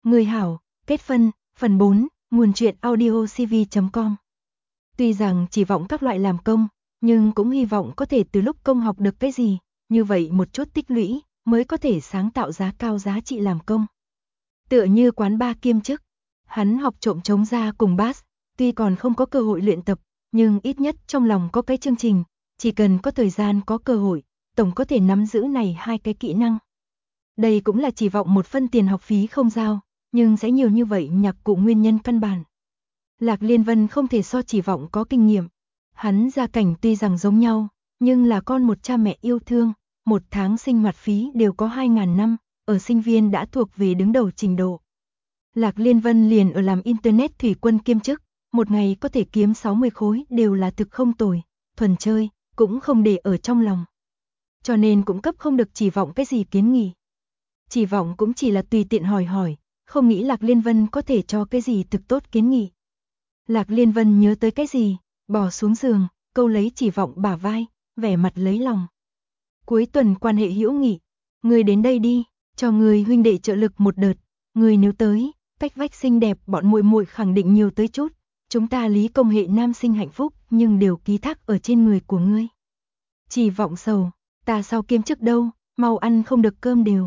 Người hảo, kết phân, phần 4, nguồn truyện audio cv.com. Tuy rằng chỉ vọng các loại làm công, nhưng cũng hy vọng có thể từ lúc công học được cái gì, như vậy một chút tích lũy, mới có thể sáng tạo giá cao giá trị làm công. Tựa như quán bar kiêm chức, hắn học trộm trống ra cùng bass, tuy còn không có cơ hội luyện tập, nhưng ít nhất trong lòng có cái chương trình, chỉ cần có thời gian có cơ hội, tổng có thể nắm giữ này hai cái kỹ năng. Đây cũng là chỉ vọng một phân tiền học phí không giao, nhưng sẽ nhiều như vậy nhạc cụ nguyên nhân căn bản. Lạc Liên Vân không thể so chỉ vọng có kinh nghiệm. Hắn gia cảnh tuy rằng giống nhau, nhưng là con một cha mẹ yêu thương, một tháng sinh hoạt phí đều có 2.000 năm, ở sinh viên đã thuộc về đứng đầu trình độ. Lạc Liên Vân liền ở làm internet thủy quân kiêm chức, một ngày có thể kiếm 60 khối đều là thực không tồi, thuần chơi, cũng không để ở trong lòng. Cho nên cũng cấp không được chỉ vọng cái gì kiến nghị. Chỉ vọng cũng chỉ là tùy tiện hỏi, không nghĩ Lạc Liên Vân có thể cho cái gì thực tốt kiến nghị. Lạc Liên Vân nhớ tới cái gì, bò xuống giường, câu lấy chỉ vọng bả vai, vẻ mặt lấy lòng. Cuối tuần quan hệ hữu nghị, người đến đây đi, cho người huynh đệ trợ lực một đợt, người nếu tới, cách vách xinh đẹp bọn muội muội khẳng định nhiều tới chút, chúng ta lý công hệ nam sinh hạnh phúc nhưng đều ký thác ở trên người của ngươi. Chỉ vọng sầu, ta sau kiêm chức đâu, mau ăn không được cơm đều.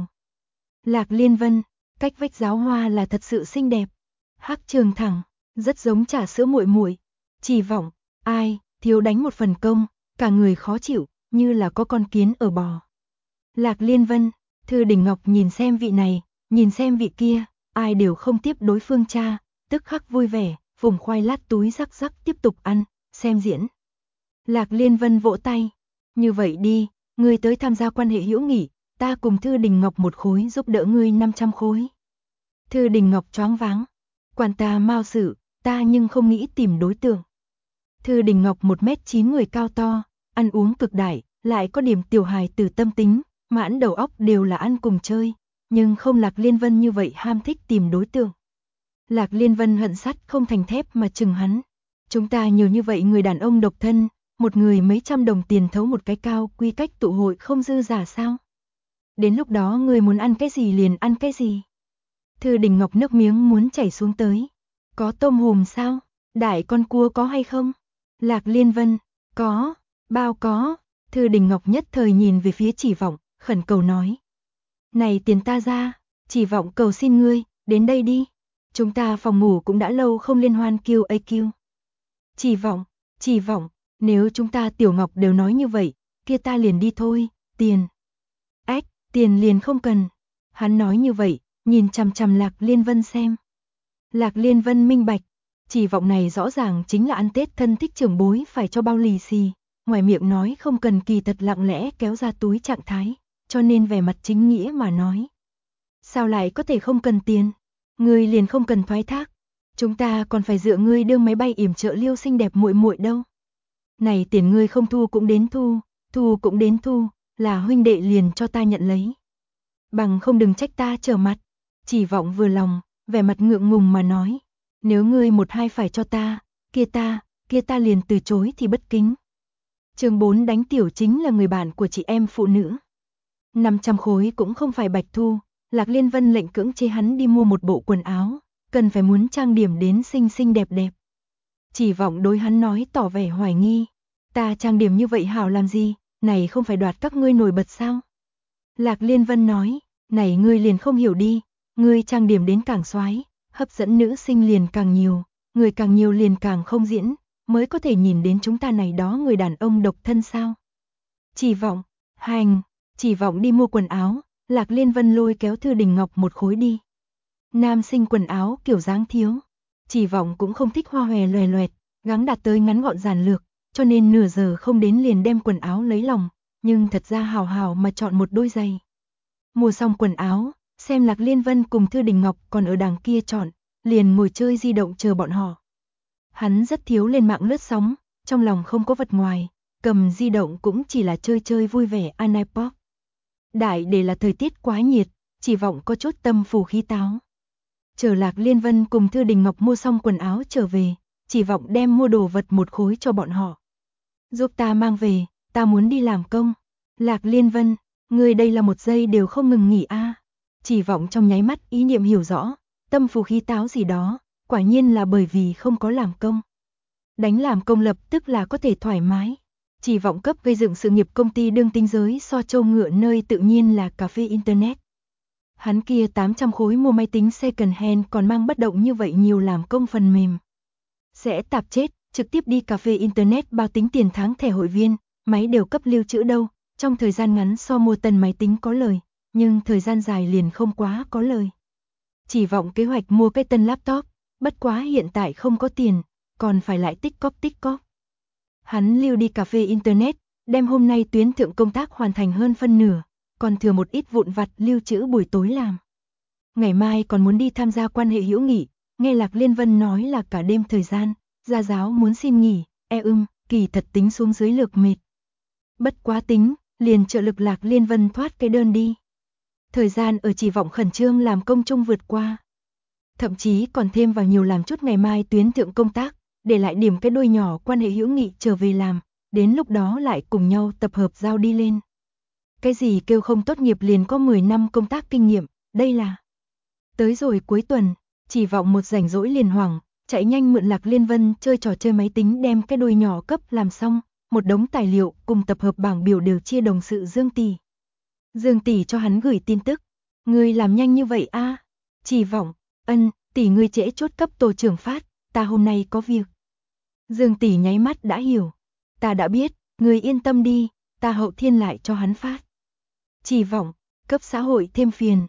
Lạc Liên Vân, cách vách giáo hoa là thật sự xinh đẹp, hắc trường thẳng, rất giống trà sữa muội muội. Chỉ vọng, ai, thiếu đánh một phần công, cả người khó chịu, như là có con kiến ở bò. Lạc Liên Vân, Thư Đình Ngọc nhìn xem vị này, nhìn xem vị kia, ai đều không tiếp đối phương cha, tức khắc vui vẻ, vùng khoai lát túi rắc rắc tiếp tục ăn, xem diễn. Lạc Liên Vân vỗ tay, như vậy đi, ngươi tới tham gia quan hệ hữu nghị, ta cùng Thư Đình Ngọc một khối giúp đỡ ngươi 500 khối. Thư Đình Ngọc choáng váng, quản ta mau sự, ta nhưng không nghĩ tìm đối tượng. Thư Đình Ngọc 1m9 người cao to, ăn uống cực đại, lại có điểm tiểu hài tử tâm tính, mãn đầu óc đều là ăn cùng chơi, nhưng không Lạc Liên Vân như vậy ham thích tìm đối tượng. Lạc Liên Vân hận sắt không thành thép mà chừng hắn. Chúng ta nhiều như vậy người đàn ông độc thân, một người mấy trăm đồng tiền thấu một cái cao quy cách tụ hội không dư giả sao? Đến lúc đó người muốn ăn cái gì liền ăn cái gì. Thư Đình Ngọc nước miếng muốn chảy xuống tới. Có tôm hùm sao? Đại con cua có hay không? Lạc Liên Vân, có, bao có. Thư Đình Ngọc nhất thời nhìn về phía chỉ vọng, khẩn cầu nói. Này tiền ta ra, chỉ vọng cầu xin ngươi, đến đây đi. Chúng ta phòng ngủ cũng đã lâu không liên hoan QAQ. Chỉ vọng, nếu chúng ta Tiểu Ngọc đều nói như vậy, kia ta liền đi thôi, tiền. Tiền liền không cần. Hắn nói như vậy, nhìn chằm chằm Lạc Liên Vân xem. Lạc Liên Vân minh bạch, chỉ vọng này rõ ràng chính là ăn Tết thân thích trưởng bối phải cho bao lì xì, ngoài miệng nói không cần kỳ thật lặng lẽ kéo ra túi trạng thái, cho nên vẻ mặt chính nghĩa mà nói. Sao lại có thể không cần tiền? Ngươi liền không cần thoái thác, chúng ta còn phải dựa ngươi đưa máy bay yểm trợ Liêu xinh đẹp muội muội đâu. Này tiền ngươi không thu cũng đến thu, thu cũng đến thu, là huynh đệ liền cho ta nhận lấy. Bằng không đừng trách ta trở mặt. Chỉ vọng vừa lòng, vẻ mặt ngượng ngùng mà nói, nếu ngươi một hai phải cho ta, kia ta liền từ chối thì bất kính. Chương 4 đánh tiểu chính là người bạn của chị em phụ nữ. 500 khối cũng không phải bạch thu, Lạc Liên Vân lệnh cưỡng chế hắn đi mua một bộ quần áo, cần phải muốn trang điểm đến xinh xinh đẹp đẹp. Chỉ vọng đối hắn nói tỏ vẻ hoài nghi, ta trang điểm như vậy hảo làm gì, này không phải đoạt các ngươi nổi bật sao? Lạc Liên Vân nói, này ngươi liền không hiểu đi, ngươi trang điểm đến càng xoái, hấp dẫn nữ sinh liền càng nhiều, người càng nhiều liền càng không diễn, mới có thể nhìn đến chúng ta này đó người đàn ông độc thân sao. Chỉ vọng đi mua quần áo, Lạc Liên Vân lôi kéo Thư Đình Ngọc một khối đi. Nam sinh quần áo kiểu dáng thiếu, chỉ vọng cũng không thích hoa hòe loè loẹt, gắng đạt tới ngắn gọn giản lược, cho nên nửa giờ không đến liền đem quần áo lấy lòng, nhưng thật ra hào hào mà chọn một đôi giày. Mua xong quần áo, xem Lạc Liên Vân cùng Thư Đình Ngọc còn ở đằng kia chọn, liền ngồi chơi di động chờ bọn họ. Hắn rất thiếu lên mạng lướt sóng, trong lòng không có vật ngoài, cầm di động cũng chỉ là chơi vui vẻ iPod. Đại để là thời tiết quá nhiệt, chỉ vọng có chút tâm phù khí táo. Chờ Lạc Liên Vân cùng Thư Đình Ngọc mua xong quần áo trở về, chỉ vọng đem mua đồ vật một khối cho bọn họ. Giúp ta mang về, ta muốn đi làm công. Lạc Liên Vân, ngươi đây là một giây đều không ngừng nghỉ a. Chỉ vọng trong nháy mắt ý niệm hiểu rõ, tâm phù khí táo gì đó, quả nhiên là bởi vì không có làm công. Đánh làm công lập tức là có thể thoải mái. Chỉ vọng cấp gây dựng sự nghiệp công ty đương tinh giới so châu ngựa nơi tự nhiên là cà phê internet. Hắn kia 800 khối mua máy tính second hand còn mang bất động như vậy nhiều làm công phần mềm. Sẽ tạp chết, trực tiếp đi cà phê internet bao tính tiền tháng thẻ hội viên, máy đều cấp lưu trữ đâu, trong thời gian ngắn so mua tân máy tính có lời, nhưng thời gian dài liền không quá có lời. Chỉ vọng kế hoạch mua cái tân laptop, bất quá hiện tại không có tiền, còn phải lại tích cóp. Hắn lưu đi cà phê internet, đem hôm nay tuyến thượng công tác hoàn thành hơn phân nửa, còn thừa một ít vụn vặt lưu trữ buổi tối làm. Ngày mai còn muốn đi tham gia quan hệ hữu nghị, nghe Lạc Liên Vân nói là cả đêm thời gian, gia giáo muốn xin nghỉ, kỳ thật tính xuống dưới lược mệt. Bất quá tính, liền trợ lực Lạc Liên Vân thoát cái đơn đi. Thời gian ở chỉ vọng khẩn trương làm công chung vượt qua. Thậm chí còn thêm vào nhiều làm chút ngày mai tuyến thượng công tác, để lại điểm cái đôi nhỏ quan hệ hữu nghị trở về làm, đến lúc đó lại cùng nhau tập hợp giao đi lên. Cái gì kêu không tốt nghiệp liền có 10 năm công tác kinh nghiệm, đây là. Tới rồi cuối tuần, chỉ vọng một rảnh rỗi liền hoảng, chạy nhanh mượn Lạc Liên Vân chơi trò chơi máy tính đem cái đôi nhỏ cấp làm xong, một đống tài liệu cùng tập hợp bảng biểu đều chia đồng sự Dương Tỷ. Dương Tỷ cho hắn gửi tin tức, ngươi làm nhanh như vậy a? Chỉ vọng, tỷ ngươi trễ chốt cấp tổ trưởng phát, ta hôm nay có việc. Dương Tỷ nháy mắt đã hiểu, ta đã biết, ngươi yên tâm đi, ta hậu thiên lại cho hắn phát. Chỉ vọng, cấp xã hội thêm phiền.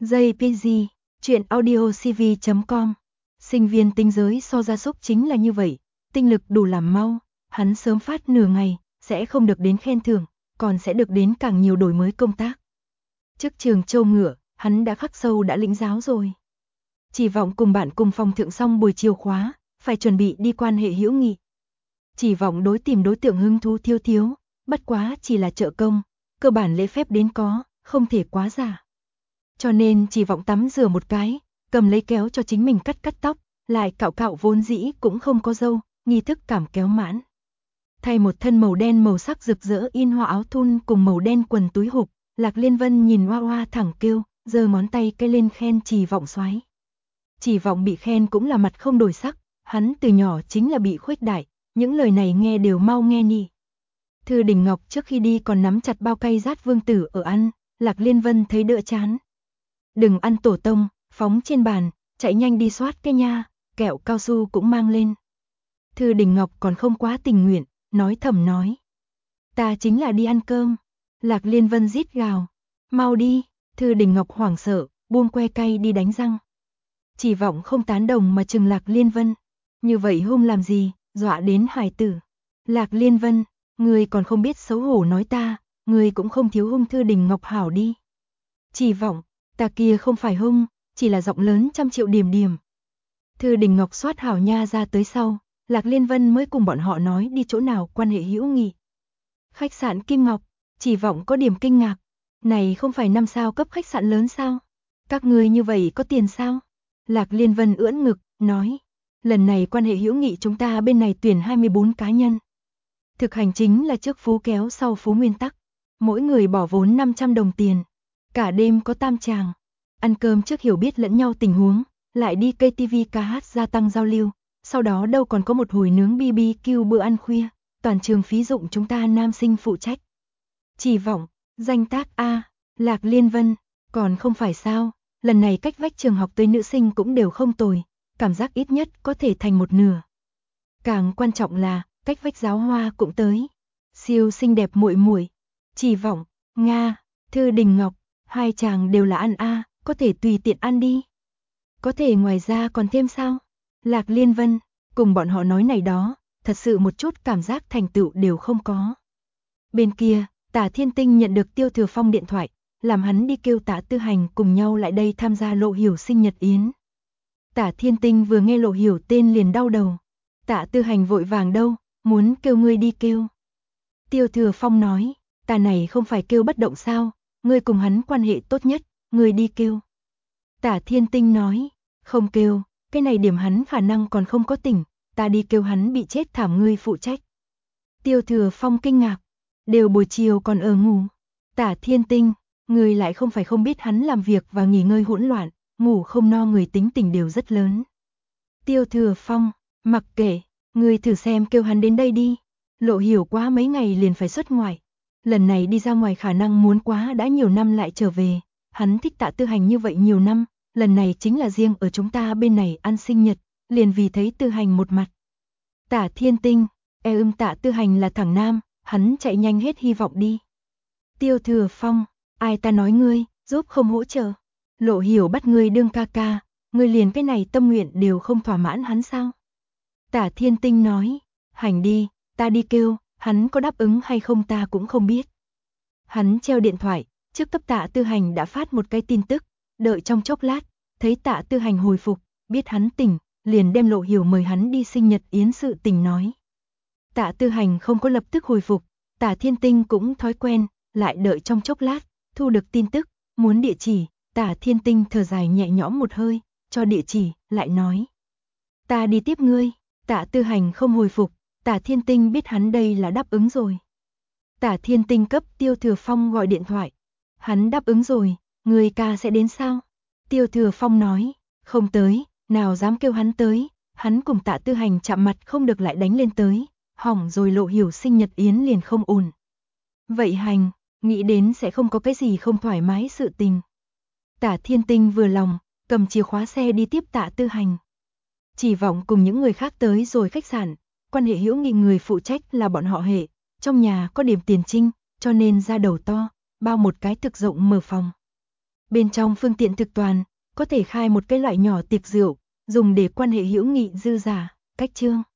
JPG, chuyện audiocv.com. Sinh viên tinh giới so gia súc chính là như vậy, tinh lực đủ làm mau, hắn sớm phát nửa ngày, sẽ không được đến khen thưởng, còn sẽ được đến càng nhiều đổi mới công tác. Trước trường châu ngựa, hắn đã khắc sâu đã lĩnh giáo rồi. Chỉ vọng cùng bạn cùng phòng thượng xong buổi chiều khóa, phải chuẩn bị đi quan hệ hữu nghị. Chỉ vọng đối tìm đối tượng hứng thú thiếu, bất quá chỉ là trợ công, cơ bản lễ phép đến có, không thể quá giả. Cho nên chỉ vọng tắm rửa một cái, cầm lấy kéo cho chính mình cắt tóc, lại cạo vốn dĩ cũng không có râu, nghi thức cảm kéo mãn. Thay một thân màu đen màu sắc rực rỡ in hoa áo thun cùng màu đen quần túi hụp, Lạc Liên Vân nhìn hoa thẳng kêu, giơ ngón tay cái lên khen chỉ vọng xoái. Chỉ vọng bị khen cũng là mặt không đổi sắc, hắn từ nhỏ chính là bị khuếch đại, những lời này nghe đều mau nghe nhỉ. Thư Đình Ngọc trước khi đi còn nắm chặt bao cay rát Vương Tử ở ăn, Lạc Liên Vân thấy đỡ chán. Đừng ăn tổ tông, phóng trên bàn, chạy nhanh đi soát cái nha, kẹo cao su cũng mang lên. Thư Đình Ngọc còn không quá tình nguyện, nói thầm nói. Ta chính là đi ăn cơm. Lạc Liên Vân rít gào. Mau đi, Thư Đình Ngọc hoảng sợ, buông que cay đi đánh răng. Chỉ vọng không tán đồng mà chừng Lạc Liên Vân. Như vậy hung làm gì, dọa đến hài tử. Lạc Liên Vân, ngươi còn không biết xấu hổ nói ta, ngươi cũng không thiếu hung Thư Đình Ngọc hảo đi. Chỉ vọng, ta kia không phải hung, chỉ là giọng lớn 100 triệu điểm. Thư Đình Ngọc soát hảo nha ra tới sau, Lạc Liên Vân mới cùng bọn họ nói đi chỗ nào quan hệ hữu nghị. Khách sạn Kim Ngọc, chỉ vọng có điểm kinh ngạc. Này không phải 5 sao cấp khách sạn lớn sao? Các ngươi như vậy có tiền sao? Lạc Liên Vân ưỡn ngực, nói. Lần này quan hệ hữu nghị chúng ta bên này tuyển 24 cá nhân. Thực hành chính là trước phú kéo sau phú nguyên tắc. Mỗi người bỏ vốn 500 đồng tiền. Cả đêm có tam tràng. Ăn cơm trước hiểu biết lẫn nhau tình huống. Lại đi cây TV ca hát gia tăng giao lưu. Sau đó đâu còn có một hồi nướng BBQ bữa ăn khuya. Toàn trường phí dụng chúng ta nam sinh phụ trách. Chỉ vọng, danh tác A, Lạc Liên Vân, còn không phải sao, lần này cách vách trường học tới nữ sinh cũng đều không tồi, cảm giác ít nhất có thể thành một nửa. Càng quan trọng là, cách vách giáo hoa cũng tới. Siêu xinh đẹp muội muội. Chỉ vọng, Nga, Thư Đình Ngọc, hai chàng đều là ăn A, có thể tùy tiện ăn đi. Có thể ngoài ra còn thêm sao? Lạc Liên Vân, cùng bọn họ nói này đó, thật sự một chút cảm giác thành tựu đều không có. Bên kia, Tả Thiên Tinh nhận được Tiêu Thừa Phong điện thoại, làm hắn đi kêu Tả Tư Hành cùng nhau lại đây tham gia Lộ Hiểu sinh nhật yến. Tả Thiên Tinh vừa nghe Lộ Hiểu tên liền đau đầu. Tả Tư Hành vội vàng đâu, muốn kêu ngươi đi kêu. Tiêu Thừa Phong nói, ta này không phải kêu bất động sao, ngươi cùng hắn quan hệ tốt nhất, ngươi đi kêu. Tả Thiên Tinh nói, không kêu, cái này điểm hắn khả năng còn không có tỉnh, ta đi kêu hắn bị chết thảm ngươi phụ trách. Tiêu Thừa Phong kinh ngạc, đều buổi chiều còn ở ngủ. Tả Thiên Tinh, ngươi lại không phải không biết hắn làm việc và nghỉ ngơi hỗn loạn, ngủ không no người tính tình đều rất lớn. Tiêu Thừa Phong, mặc kệ, ngươi thử xem kêu hắn đến đây đi. Lộ Hiểu quá mấy ngày liền phải xuất ngoại. Lần này đi ra ngoài khả năng muốn quá đã nhiều năm lại trở về. Hắn thích Tạ Tư Hành như vậy nhiều năm, lần này chính là riêng ở chúng ta bên này ăn sinh nhật, liền vì thấy Tư Hành một mặt. Tả Thiên Tinh, Tạ Tư Hành là thằng nam, hắn chạy nhanh hết hy vọng đi. Tiêu Thừa Phong, ai ta nói ngươi, giúp không hỗ trợ. Lộ Hiểu bắt ngươi đương ca ca, ngươi liền cái này tâm nguyện đều không thỏa mãn hắn sao? Tả Thiên Tinh nói, hành đi, ta đi kêu, hắn có đáp ứng hay không ta cũng không biết. Hắn treo điện thoại, trước cấp Tạ Tư Hành đã phát một cái tin tức, đợi trong chốc lát, thấy Tạ Tư Hành hồi phục, biết hắn tỉnh, liền đem Lộ Hiểu mời hắn đi sinh nhật yến sự tình nói. Tạ Tư Hành không có lập tức hồi phục, Tả Thiên Tinh cũng thói quen, lại đợi trong chốc lát, thu được tin tức, muốn địa chỉ, Tả Thiên Tinh thở dài nhẹ nhõm một hơi, cho địa chỉ, lại nói. Ta đi tiếp ngươi, Tạ Tư Hành không hồi phục, Tả Thiên Tinh biết hắn đây là đáp ứng rồi. Tả Thiên Tinh cấp Tiêu Thừa Phong gọi điện thoại. Hắn đáp ứng rồi, người ca sẽ đến sao? Tiêu Thừa Phong nói, không tới, nào dám kêu hắn tới, hắn cùng Tạ Tư Hành chạm mặt không được lại đánh lên tới, hỏng rồi Lộ Hiểu sinh nhật yến liền không ổn. Vậy Hành, nghĩ đến sẽ không có cái gì không thoải mái sự tình. Tả Thiên Tinh vừa lòng, cầm chìa khóa xe đi tiếp Tạ Tư Hành. Chỉ vọng cùng những người khác tới rồi khách sạn, quan hệ hữu nghị người phụ trách là bọn họ Hệ, trong nhà có điểm tiền trinh, cho nên ra đầu to, bao một cái thực rộng mở phòng. Bên trong phương tiện thực toàn, có thể khai một cái loại nhỏ tiệc rượu, dùng để quan hệ hữu nghị dư giả, cách trương.